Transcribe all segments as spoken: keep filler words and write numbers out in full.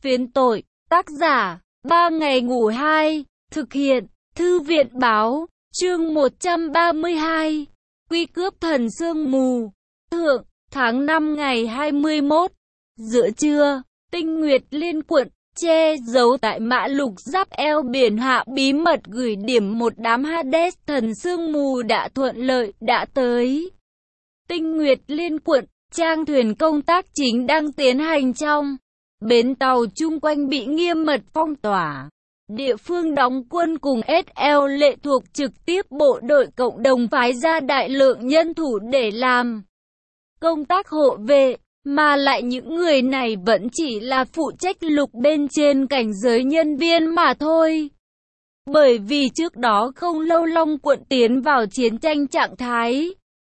Phiến tội, tác giả, ba ngày ngủ hai, thực hiện, Thư viện báo, chương một trăm ba mươi hai, Quy cướp thần sương mù, thượng, tháng năm ngày hai mươi mốt, giữa trưa, Tinh Nguyệt Liên Quận, che giấu tại mã lục giáp eo biển hạ bí mật gửi điểm một đám Hades thần sương mù đã thuận lợi, đã tới. Tinh Nguyệt Liên Quận, trang thuyền công tác chính đang tiến hành trong bến tàu chung quanh bị nghiêm mật phong tỏa. Địa phương đóng quân cùng ét lờ lệ thuộc trực tiếp bộ đội cộng đồng phái ra đại lượng nhân thủ để làm công tác hộ vệ, mà lại những người này vẫn chỉ là phụ trách lục bên trên cảnh giới nhân viên mà thôi. Bởi vì trước đó không lâu Long quận tiến vào chiến tranh trạng thái.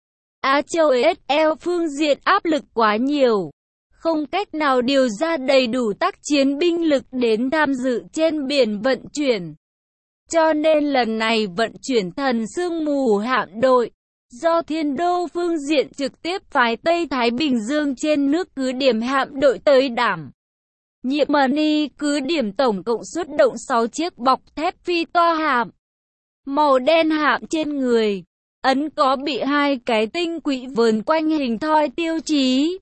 Á Châu ét lờ phương diện áp lực quá nhiều, không cách nào điều ra đầy đủ tác chiến binh lực đến tham dự trên biển vận chuyển. Cho nên lần này vận chuyển thần sương mù hạm đội, do Thiên Đô phương diện trực tiếp phái Tây Thái Bình Dương trên nước cứ điểm hạm đội tới đảm nhiệm Mani cứ điểm, tổng cộng xuất động sáu chiếc bọc thép phi to hạm màu đen, hạm trên người ấn có bị hai cái tinh quỹ vờn quanh hình thoi tiêu chí.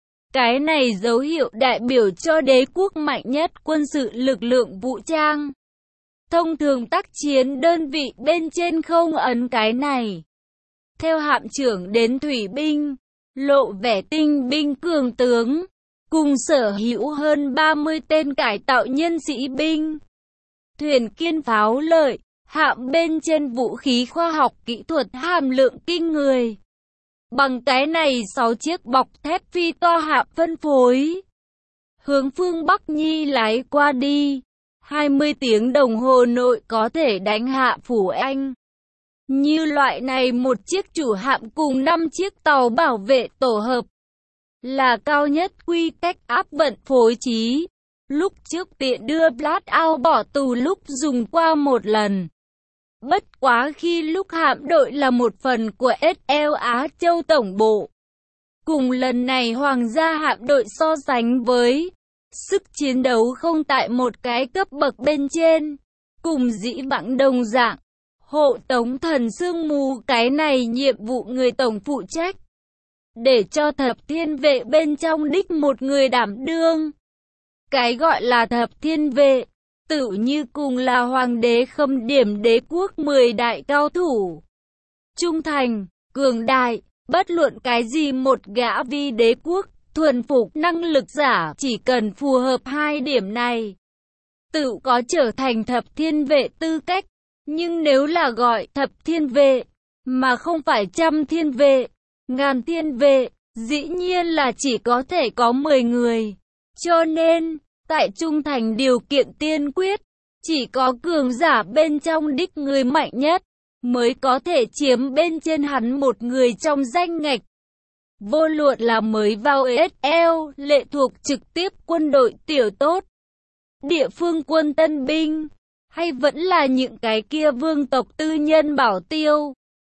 Cái này dấu hiệu đại biểu cho đế quốc mạnh nhất quân sự lực lượng vũ trang. Thông thường tác chiến đơn vị bên trên không ấn cái này. Theo hạm trưởng đến thủy binh, lộ vẻ tinh binh cường tướng, cùng sở hữu hơn ba mươi tên cải tạo nhân sĩ binh. Thuyền kiên pháo lợi, hạm bên trên vũ khí khoa học kỹ thuật hàm lượng kinh người. Bằng cái này sáu chiếc bọc thép phi to hạm phân phối hướng phương Bắc Nhi lái qua đi, hai mươi tiếng đồng hồ nội có thể đánh hạ Phủ Anh. Như loại này một chiếc chủ hạm cùng năm chiếc tàu bảo vệ tổ hợp là cao nhất quy cách áp vận phối trí. Lúc trước tiện đưa Blast Out bỏ tù lúc dùng qua một lần. Bất quá khi lúc hạm đội là một phần của ét lờ Á Châu Tổng Bộ. Cùng lần này Hoàng gia hạm đội so sánh với sức chiến đấu không tại một cái cấp bậc bên trên. Cùng dĩ vãng đồng dạng, hộ tống thần sương mù cái này nhiệm vụ người tổng phụ trách. Để cho thập thiên vệ bên trong đích một người đảm đương. Cái gọi là thập thiên vệ, tự như cùng là hoàng đế khâm điểm đế quốc mười đại cao thủ. Trung thành, cường đại, bất luận cái gì một gã vi đế quốc, thuần phục năng lực giả chỉ cần phù hợp hai điểm này. Tự có trở thành thập thiên vệ tư cách, nhưng nếu là gọi thập thiên vệ, mà không phải trăm thiên vệ, ngàn thiên vệ, dĩ nhiên là chỉ có thể có mười người. Cho nên, tại trung thành điều kiện tiên quyết, chỉ có cường giả bên trong đích người mạnh nhất, mới có thể chiếm bên trên hắn một người trong danh ngạch. Vô luận là mới vào ét lờ, lệ thuộc trực tiếp quân đội tiểu tốt, địa phương quân tân binh, hay vẫn là những cái kia vương tộc tư nhân bảo tiêu.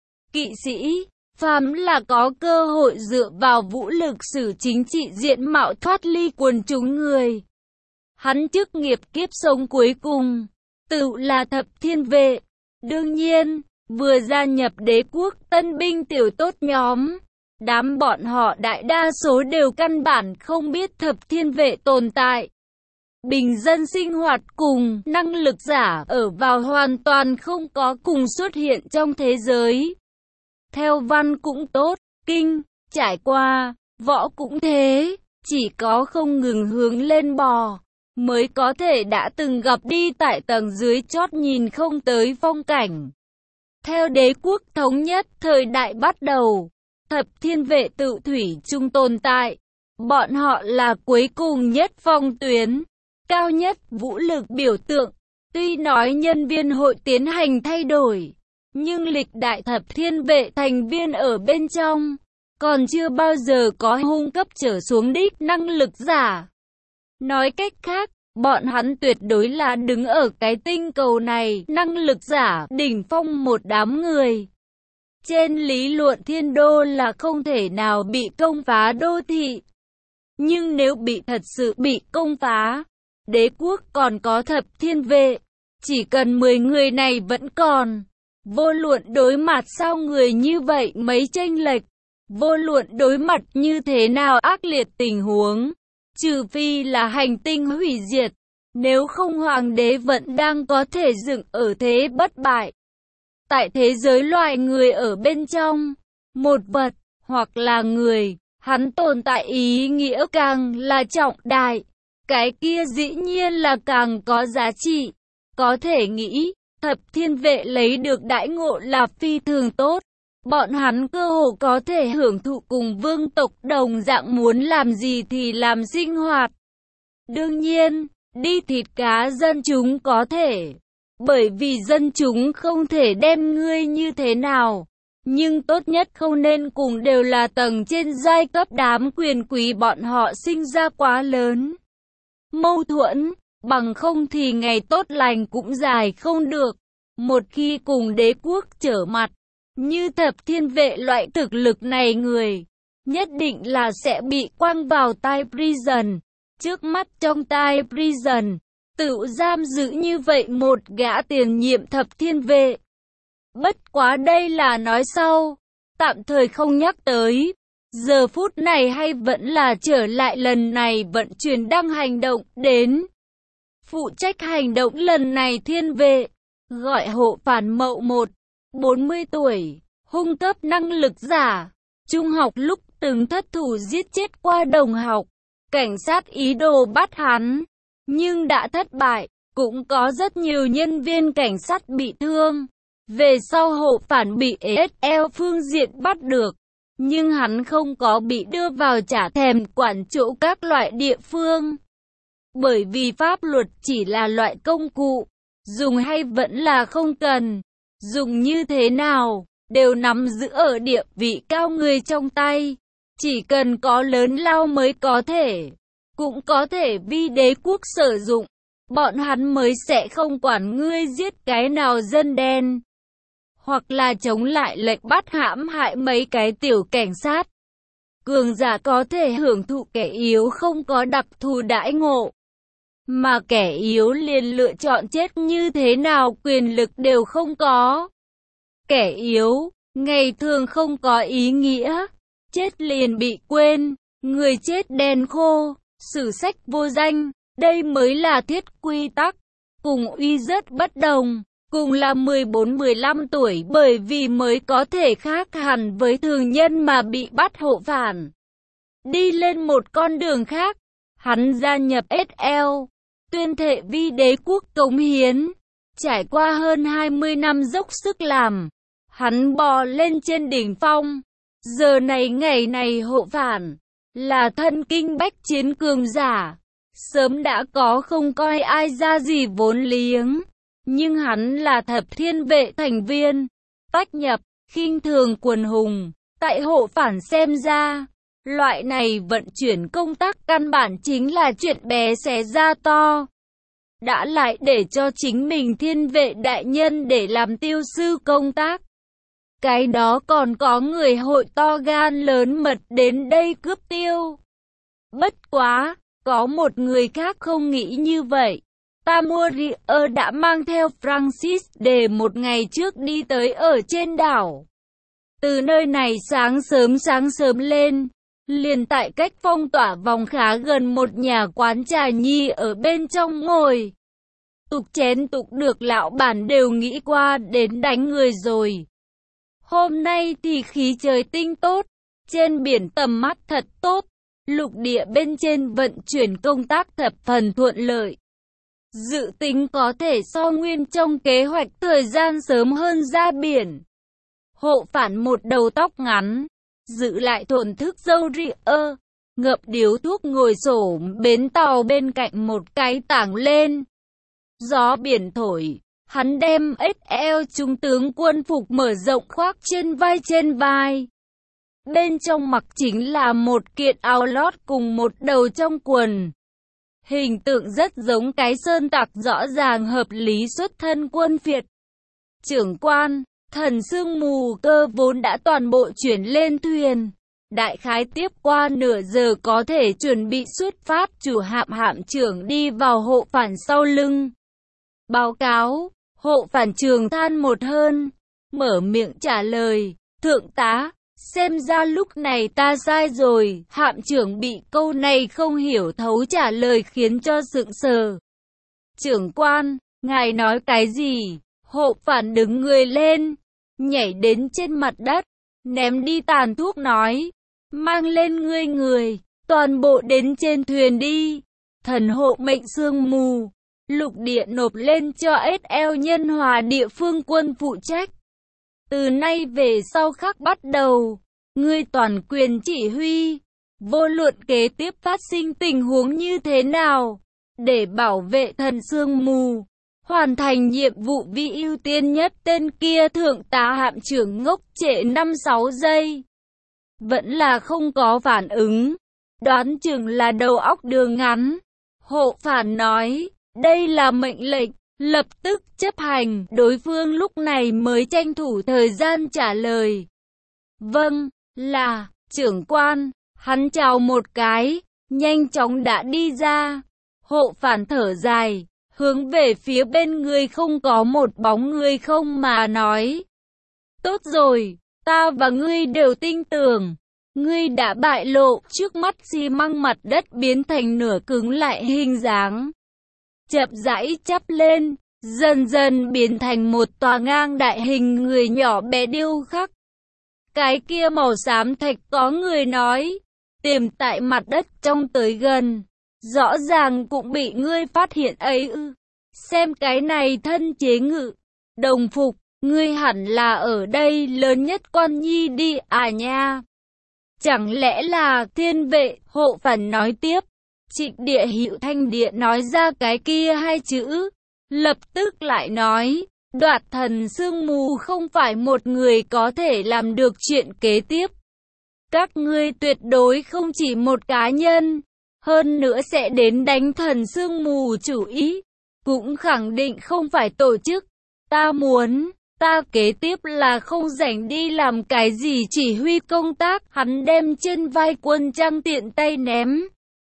Kỵ sĩ, phàm là có cơ hội dựa vào vũ lực sử chính trị diện mạo thoát ly quần chúng người. Hắn chức nghiệp kiếp sống cuối cùng, tự là thập thiên vệ. Đương nhiên, vừa gia nhập đế quốc tân binh tiểu tốt nhóm, đám bọn họ đại đa số đều căn bản không biết thập thiên vệ tồn tại. Bình dân sinh hoạt cùng năng lực giả ở vào hoàn toàn không có cùng xuất hiện trong thế giới. Theo văn cũng tốt, kinh, trải qua, võ cũng thế, chỉ có không ngừng hướng lên bò, mới có thể đã từng gặp đi tại tầng dưới chót nhìn không tới phong cảnh. Theo đế quốc thống nhất thời đại bắt đầu, thập thiên vệ tự thủy chung tồn tại. Bọn họ là cuối cùng nhất phong tuyến, cao nhất vũ lực biểu tượng. Tuy nói nhân viên hội tiến hành thay đổi, nhưng lịch đại thập thiên vệ thành viên ở bên trong, còn chưa bao giờ có hung cấp trở xuống đích năng lực giả. Nói cách khác, bọn hắn tuyệt đối là đứng ở cái tinh cầu này, năng lực giả, đỉnh phong một đám người. Trên lý luận Thiên Đô là không thể nào bị công phá đô thị. Nhưng nếu bị thật sự bị công phá, đế quốc còn có thập thiên vệ. Chỉ cần mười người này vẫn còn. Vô luận đối mặt sao người như vậy mấy chênh lệch. Vô luận đối mặt như thế nào ác liệt tình huống. Trừ phi là hành tinh hủy diệt. Nếu không hoàng đế vẫn đang có thể dựng ở thế bất bại. Tại thế giới loài người ở bên trong. Một vật, hoặc là người, hắn tồn tại ý nghĩa càng là trọng đại. Cái kia dĩ nhiên là càng có giá trị. Có thể nghĩ, thập thiên vệ lấy được đãi ngộ là phi thường tốt. Bọn hắn cơ hồ có thể hưởng thụ cùng vương tộc đồng dạng muốn làm gì thì làm sinh hoạt. Đương nhiên, đi thịt cá dân chúng có thể. Bởi vì dân chúng không thể đem ngươi như thế nào. Nhưng tốt nhất không nên cùng đều là tầng trên giai cấp đám quyền quý bọn họ sinh ra quá lớn. Mâu thuẫn, bằng không thì ngày tốt lành cũng dài không được. Một khi cùng đế quốc trở mặt, như thập thiên vệ loại thực lực này người, nhất định là sẽ bị quăng vào tai prison. Trước mắt trong tai prison, tự giam giữ như vậy một gã tiền nhiệm thập thiên vệ. Bất quá đây là nói sau, tạm thời không nhắc tới. Giờ phút này hay vẫn là trở lại lần này vận chuyển đăng hành động đến. Phụ trách hành động lần này thiên vệ, gọi hộ phản Mậu một, bốn mươi tuổi, hung cấp năng lực giả. Trung học lúc từng thất thủ giết chết qua đồng học. Cảnh sát ý đồ bắt hắn, nhưng đã thất bại. Cũng có rất nhiều nhân viên cảnh sát bị thương. Về sau hộ phản bị ét lờ phương diện bắt được. Nhưng hắn không có bị đưa vào trả thèm quản chỗ các loại địa phương. Bởi vì pháp luật chỉ là loại công cụ. Dùng hay vẫn là không cần. Dùng như thế nào, đều nắm giữ ở địa vị cao người trong tay. Chỉ cần có lớn lao mới có thể. Cũng có thể vì đế quốc sử dụng. Bọn hắn mới sẽ không quản ngươi giết cái nào dân đen. Hoặc là chống lại lệnh bắt hãm hại mấy cái tiểu cảnh sát. Cường giả có thể hưởng thụ kẻ yếu không có đặc thù đãi ngộ. Mà kẻ yếu liền lựa chọn chết như thế nào quyền lực đều không có. Kẻ yếu, ngày thường không có ý nghĩa. Chết liền bị quên, người chết đen khô, sử sách vô danh. Đây mới là thiết quy tắc. Cùng uy rất bất đồng. Cùng là mười bốn mười lăm tuổi bởi vì mới có thể khác hẳn với thường nhân mà bị bắt hộ phản. Đi lên một con đường khác, hắn gia nhập ét lờ, tuyên thệ vì đế quốc cống hiến. Trải qua hơn hai mươi năm dốc sức làm, hắn bò lên trên đỉnh phong. Giờ này ngày này hộ phản, là thân kinh bách chiến cường giả. Sớm đã có không coi ai ra gì vốn liếng. Nhưng hắn là thập thiên vệ thành viên, tách nhập, khinh thường quần hùng. Tại hộ phản xem ra, loại này vận chuyển công tác căn bản chính là chuyện bé xé ra to. Đã lại để cho chính mình thiên vệ đại nhân để làm tiêu sư công tác. Cái đó còn có người hội to gan lớn mật đến đây cướp tiêu. Bất quá, có một người khác không nghĩ như vậy. Tamurier đã mang theo Francis để một ngày trước đi tới ở trên đảo. Từ nơi này sáng sớm sáng sớm lên, liền tại cách phong tỏa vòng khá gần một nhà quán trà nhi ở bên trong ngồi. Tục chén tục được lão bản đều nghĩ qua đến đánh người rồi. Hôm nay thì khí trời tinh tốt, trên biển tầm mắt thật tốt, lục địa bên trên vận chuyển công tác thập phần thuận lợi. Dự tính có thể so nguyên trong kế hoạch thời gian sớm hơn ra biển. Hộ phản một đầu tóc ngắn, giữ lại thổn thức râu ria, ngậm điếu thuốc ngồi xổm bến tàu bên cạnh một cái tảng lên. Gió biển thổi, hắn đem ét lờ trung tướng quân phục mở rộng khoác trên vai trên vai. Bên trong mặc chính là một kiện áo lót cùng một đầu trong quần. Hình tượng rất giống cái sơn tặc rõ ràng hợp lý xuất thân quân Việt. Trưởng quan, thần sương mù cơ vốn đã toàn bộ chuyển lên thuyền. Đại khái tiếp qua nửa giờ có thể chuẩn bị xuất phát. Chủ hạm hạm trưởng đi vào hộ phản sau lưng. Báo cáo, hộ phản trường than một hơn. Mở miệng trả lời, thượng tá, xem ra lúc này ta sai rồi. Hạm trưởng bị câu này không hiểu thấu trả lời khiến cho sững sờ. Trưởng quan, ngài nói cái gì? Hộ phản đứng người lên, nhảy đến trên mặt đất, ném đi tàn thuốc nói, mang lên ngươi người, toàn bộ đến trên thuyền đi. Thần hộ mệnh sương mù, lục địa nộp lên cho ét lờ nhân hòa địa phương quân phụ trách. Từ nay về sau khắc bắt đầu, ngươi toàn quyền chỉ huy, vô luận kế tiếp phát sinh tình huống như thế nào, để bảo vệ thần sương mù, hoàn thành nhiệm vụ vi ưu tiên nhất. Tên kia thượng tá hạm trưởng ngốc trệ năm sáu giây, vẫn là không có phản ứng, đoán chừng là đầu óc đường ngắn. Hộ phản nói, đây là mệnh lệnh, lập tức chấp hành. Đối phương lúc này mới tranh thủ thời gian trả lời, vâng, là, trưởng quan. Hắn chào một cái, nhanh chóng đã đi ra. Hộ phản thở dài, hướng về phía bên người không có một bóng người không mà nói, tốt rồi, ta và ngươi đều tin tưởng. Ngươi đã bại lộ. Trước mắt xi măng mặt đất biến thành nửa cứng lại hình dáng, chậm rãi chắp lên, dần dần biến thành một tòa ngang đại hình người nhỏ bé điêu khắc. Cái kia màu xám thạch, có người nói, tiềm tại mặt đất trong tới gần, rõ ràng cũng bị ngươi phát hiện ấy ư. Xem cái này thân chế ngự, đồng phục, ngươi hẳn là ở đây lớn nhất quan nhi đi à nha. Chẳng lẽ là thiên vệ? Hộ phản nói tiếp. Trịnh Địa Hữu Thanh Địa nói ra cái kia hai chữ, lập tức lại nói, đoạt thần sương mù không phải một người có thể làm được chuyện kế tiếp. Các ngươi tuyệt đối không chỉ một cá nhân, hơn nữa sẽ đến đánh thần sương mù chủ ý, cũng khẳng định không phải tổ chức. Ta muốn, ta kế tiếp là không rảnh đi làm cái gì chỉ huy công tác. Hắn đem trên vai quân trang tiện tay ném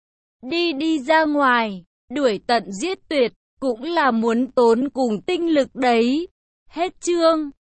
đi đi ra ngoài, đuổi tận giết tuyệt, cũng là muốn tốn cùng tinh lực đấy. Hết chương.